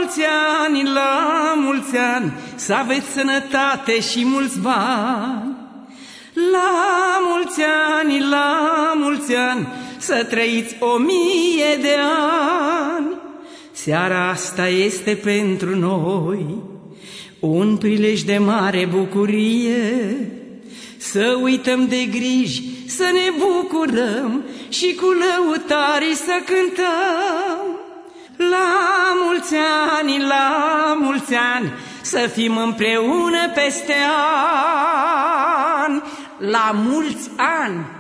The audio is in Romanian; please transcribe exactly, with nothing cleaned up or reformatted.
mulți ani, la mulți ani, să aveți sănătate și mulți bani. La mulți ani, la mulți ani, să trăiți o mie de ani. Seara asta este pentru noi un prilej de mare bucurie, să uităm de griji, să ne bucurăm și cu lăutarii să cântăm. La mulți ani, la mulți ani, să fim împreună peste ani. La mulți ani!